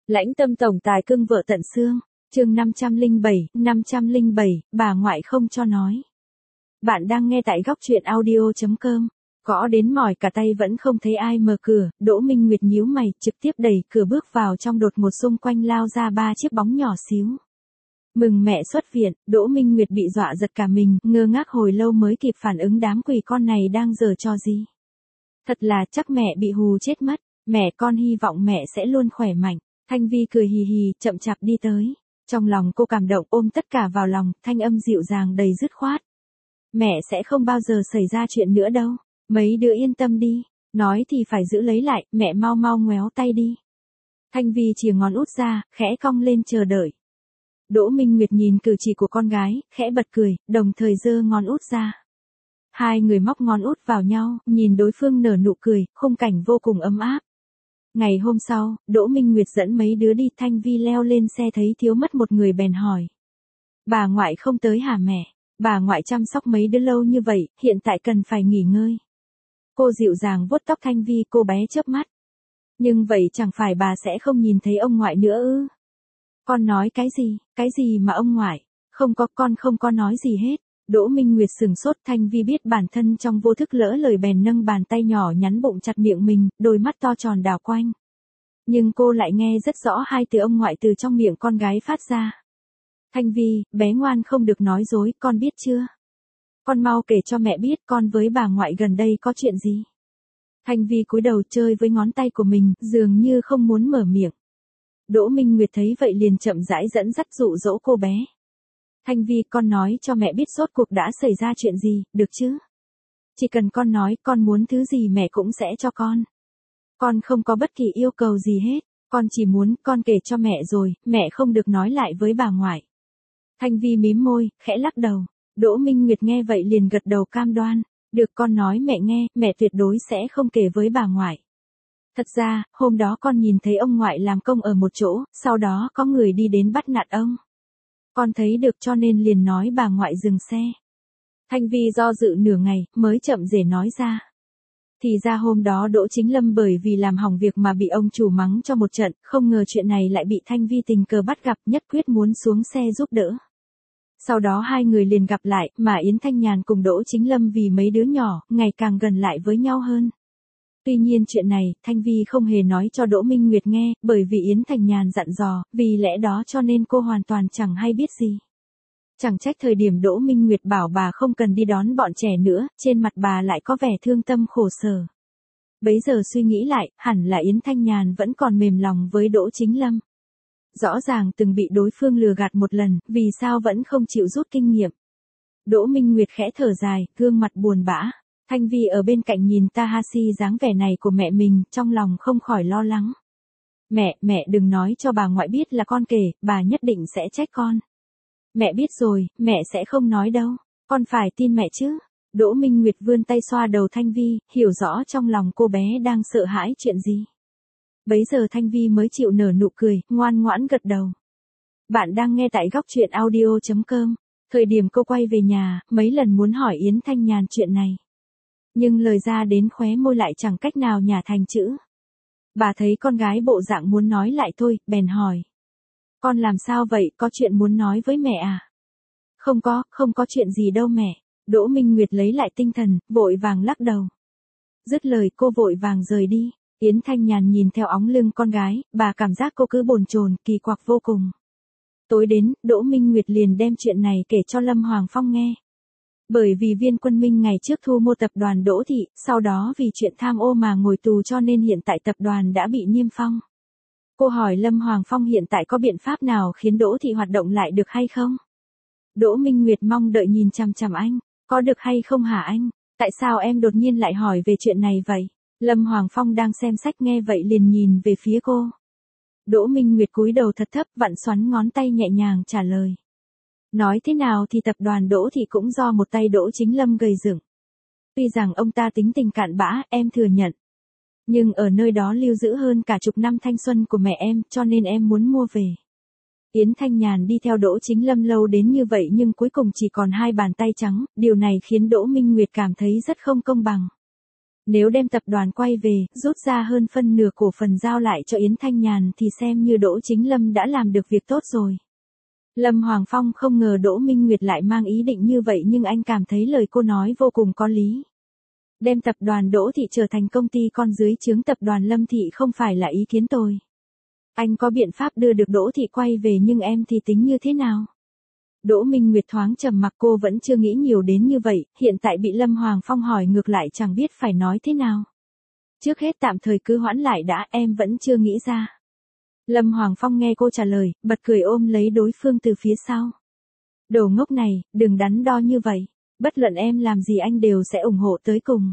Lãnh tâm tổng tài cưng vợ tận xương, chương 507, bà ngoại không cho nói. Bạn đang nghe tại góc truyện audio.com. Gõ đến mỏi cả tay vẫn không thấy ai mở cửa, Đỗ Minh Nguyệt nhíu mày, trực tiếp đẩy cửa bước vào trong, đột ngột xung quanh lao ra 3 chiếc bóng nhỏ xíu. Mừng mẹ xuất viện, Đỗ Minh Nguyệt bị dọa giật cả mình, ngơ ngác hồi lâu mới kịp phản ứng đám quỷ con này đang giở trò gì. Thật là chắc mẹ bị hù chết mất, mẹ con hy vọng mẹ sẽ luôn khỏe mạnh. Thanh Vi cười hì hì, chậm chạp đi tới. Trong lòng cô cảm động ôm tất cả vào lòng, thanh âm dịu dàng đầy dứt khoát. Mẹ sẽ không bao giờ xảy ra chuyện nữa đâu, mấy đứa yên tâm đi, nói thì phải giữ lấy lại, mẹ mau mau ngoéo tay đi. Thanh Vi chìa ngón út ra, khẽ cong lên chờ đợi. Đỗ Minh Nguyệt nhìn cử chỉ của con gái, khẽ bật cười, đồng thời giơ ngón út ra. Hai người móc ngón út vào nhau, nhìn đối phương nở nụ cười, khung cảnh vô cùng ấm áp. Ngày hôm sau, Đỗ Minh Nguyệt dẫn mấy đứa đi, Thanh Vi leo lên xe thấy thiếu mất một người bèn hỏi. Bà ngoại không tới hả mẹ? Bà ngoại chăm sóc mấy đứa lâu như vậy, hiện tại cần phải nghỉ ngơi. Cô dịu dàng vuốt tóc Thanh Vi, cô bé chớp mắt. Nhưng vậy chẳng phải bà sẽ không nhìn thấy ông ngoại nữa ư? Con nói cái gì mà ông ngoại? Không có, con không có nói gì hết. Đỗ Minh Nguyệt sừng sốt, Thanh Vi biết bản thân trong vô thức lỡ lời bèn nâng bàn tay nhỏ nhắn bụng chặt miệng mình, đôi mắt to tròn đảo quanh. Nhưng cô lại nghe rất rõ hai từ ông ngoại từ trong miệng con gái phát ra. Thanh Vi, bé ngoan không được nói dối, con biết chưa? Con mau kể cho mẹ biết con với bà ngoại gần đây có chuyện gì. Thanh Vi cúi đầu chơi với ngón tay của mình, dường như không muốn mở miệng. Đỗ Minh Nguyệt thấy vậy liền chậm rãi dẫn dắt dụ dỗ cô bé. Thanh Vi, con nói cho mẹ biết rốt cuộc đã xảy ra chuyện gì, được chứ? Chỉ cần con nói, con muốn thứ gì mẹ cũng sẽ cho con. Con không có bất kỳ yêu cầu gì hết, con chỉ muốn con kể cho mẹ rồi, mẹ không được nói lại với bà ngoại. Thanh Vi mím môi, khẽ lắc đầu. Đỗ Minh Nguyệt nghe vậy liền gật đầu cam đoan. Được, con nói mẹ nghe, mẹ tuyệt đối sẽ không kể với bà ngoại. Thật ra, hôm đó con nhìn thấy ông ngoại làm công ở một chỗ, sau đó có người đi đến bắt nạt ông. Con thấy được cho nên liền nói bà ngoại dừng xe. Thanh Vi do dự nửa ngày, mới chậm rể nói ra. Thì ra hôm đó Đỗ Chính Lâm bởi vì làm hỏng việc mà bị ông chủ mắng cho một trận, không ngờ chuyện này lại bị Thanh Vi tình cờ bắt gặp, nhất quyết muốn xuống xe giúp đỡ. Sau đó hai người liền gặp lại, mà Yến Thanh Nhàn cùng Đỗ Chính Lâm vì mấy đứa nhỏ, ngày càng gần lại với nhau hơn. Tuy nhiên chuyện này, Thanh Vi không hề nói cho Đỗ Minh Nguyệt nghe, bởi vì Yến Thanh Nhàn dặn dò, vì lẽ đó cho nên cô hoàn toàn chẳng hay biết gì. Chẳng trách thời điểm Đỗ Minh Nguyệt bảo bà không cần đi đón bọn trẻ nữa, trên mặt bà lại có vẻ thương tâm khổ sở. Bấy giờ suy nghĩ lại, hẳn là Yến Thanh Nhàn vẫn còn mềm lòng với Đỗ Chính Lâm. Rõ ràng từng bị đối phương lừa gạt một lần, vì sao vẫn không chịu rút kinh nghiệm. Đỗ Minh Nguyệt khẽ thở dài, gương mặt buồn bã. Thanh Vi ở bên cạnh nhìn Tahashi dáng vẻ này của mẹ mình, trong lòng không khỏi lo lắng. Mẹ đừng nói cho bà ngoại biết là con kể, bà nhất định sẽ trách con. Mẹ biết rồi, mẹ sẽ không nói đâu, con phải tin mẹ chứ. Đỗ Minh Nguyệt vươn tay xoa đầu Thanh Vi, hiểu rõ trong lòng cô bé đang sợ hãi chuyện gì. Bấy giờ Thanh Vi mới chịu nở nụ cười, ngoan ngoãn gật đầu. Bạn đang nghe tại góc truyện audio.com. Thời điểm cô quay về nhà, mấy lần muốn hỏi Yến Thanh Nhàn chuyện này. Nhưng lời ra đến khóe môi lại chẳng cách nào nhả thành chữ. Bà thấy con gái bộ dạng muốn nói lại thôi, bèn hỏi. Con làm sao vậy, có chuyện muốn nói với mẹ à? Không có chuyện gì đâu mẹ. Đỗ Minh Nguyệt lấy lại tinh thần, vội vàng lắc đầu. Dứt lời cô vội vàng rời đi. Yến Thanh Nhàn nhìn theo óng lưng con gái, bà cảm giác cô cứ bồn chồn, kỳ quặc vô cùng. Tối đến, Đỗ Minh Nguyệt liền đem chuyện này kể cho Lâm Hoàng Phong nghe. Bởi vì Viên Quân Minh ngày trước thu mua tập đoàn Đỗ Thị, sau đó vì chuyện tham ô mà ngồi tù cho nên hiện tại tập đoàn đã bị niêm phong. Cô hỏi Lâm Hoàng Phong hiện tại có biện pháp nào khiến Đỗ Thị hoạt động lại được hay không? Đỗ Minh Nguyệt mong đợi nhìn chằm chằm anh. Có được hay không hả anh? Tại sao em đột nhiên lại hỏi về chuyện này vậy? Lâm Hoàng Phong đang xem sách nghe vậy liền nhìn về phía cô. Đỗ Minh Nguyệt cúi đầu thật thấp, vặn xoắn ngón tay nhẹ nhàng trả lời. Nói thế nào thì tập đoàn Đỗ Thị cũng do một tay Đỗ Chính Lâm gây dựng. Tuy rằng ông ta tính tình cạn bã, em thừa nhận. Nhưng ở nơi đó lưu giữ hơn cả chục năm thanh xuân của mẹ em, cho nên em muốn mua về. Yến Thanh Nhàn đi theo Đỗ Chính Lâm lâu đến như vậy nhưng cuối cùng chỉ còn hai bàn tay trắng, điều này khiến Đỗ Minh Nguyệt cảm thấy rất không công bằng. Nếu đem tập đoàn quay về, rút ra hơn phân nửa cổ phần giao lại cho Yến Thanh Nhàn thì xem như Đỗ Chính Lâm đã làm được việc tốt rồi. Lâm Hoàng Phong không ngờ Đỗ Minh Nguyệt lại mang ý định như vậy, nhưng anh cảm thấy lời cô nói vô cùng có lý. Đem tập đoàn Đỗ Thị trở thành công ty con dưới trướng tập đoàn Lâm Thị không phải là ý kiến tôi. Anh có biện pháp đưa được Đỗ Thị quay về, nhưng em thì tính như thế nào? Đỗ Minh Nguyệt thoáng trầm mặc, cô vẫn chưa nghĩ nhiều đến như vậy, hiện tại bị Lâm Hoàng Phong hỏi ngược lại chẳng biết phải nói thế nào. Trước hết tạm thời cứ hoãn lại đã, em vẫn chưa nghĩ ra. Lâm Hoàng Phong nghe cô trả lời, bật cười ôm lấy đối phương từ phía sau. Đồ ngốc này, đừng đắn đo như vậy, bất luận em làm gì anh đều sẽ ủng hộ tới cùng.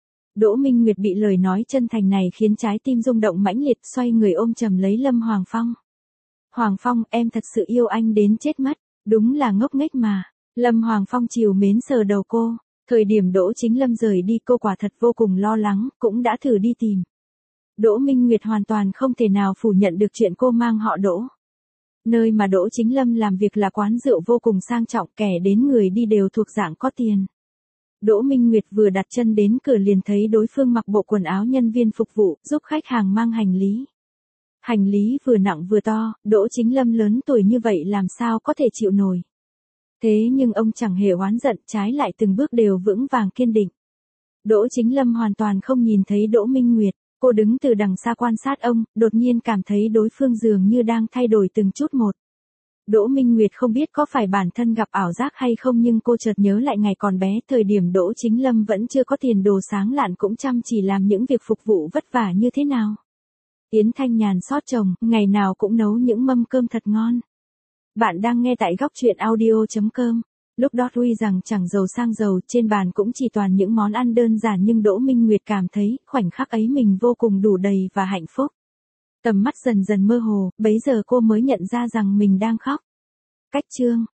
Đỗ Minh Nguyệt bị lời nói chân thành này khiến trái tim rung động mãnh liệt, xoay người ôm chầm lấy Lâm Hoàng Phong. Hoàng Phong, em thật sự yêu anh đến chết mất, đúng là ngốc nghếch mà. Lâm Hoàng Phong trìu mến sờ đầu cô. Thời điểm Đỗ Chính Lâm rời đi cô quả thật vô cùng lo lắng, cũng đã thử đi tìm. Đỗ Minh Nguyệt hoàn toàn không thể nào phủ nhận được chuyện cô mang họ Đỗ. Nơi mà Đỗ Chính Lâm làm việc là quán rượu vô cùng sang trọng, kẻ đến người đi đều thuộc dạng có tiền. Đỗ Minh Nguyệt vừa đặt chân đến cửa liền thấy đối phương mặc bộ quần áo nhân viên phục vụ, giúp khách hàng mang hành lý. Hành lý vừa nặng vừa to, Đỗ Chính Lâm lớn tuổi như vậy làm sao có thể chịu nổi. Thế nhưng ông chẳng hề oán giận, trái lại từng bước đều vững vàng kiên định. Đỗ Chính Lâm hoàn toàn không nhìn thấy Đỗ Minh Nguyệt, cô đứng từ đằng xa quan sát ông, đột nhiên cảm thấy đối phương dường như đang thay đổi từng chút một. Đỗ Minh Nguyệt không biết có phải bản thân gặp ảo giác hay không, nhưng cô chợt nhớ lại ngày còn bé, thời điểm Đỗ Chính Lâm vẫn chưa có tiền đồ sáng lạn cũng chăm chỉ làm những việc phục vụ vất vả như thế nào. Yến Thanh Nhàn xót chồng, ngày nào cũng nấu những mâm cơm thật ngon. Bạn đang nghe tại góc truyện audio.com. Lúc đó tuy rằng chẳng giàu sang giàu, trên bàn cũng chỉ toàn những món ăn đơn giản, nhưng Đỗ Minh Nguyệt cảm thấy khoảnh khắc ấy mình vô cùng đủ đầy và hạnh phúc. Tầm mắt dần dần mơ hồ, bấy giờ cô mới nhận ra rằng mình đang khóc. Cách chương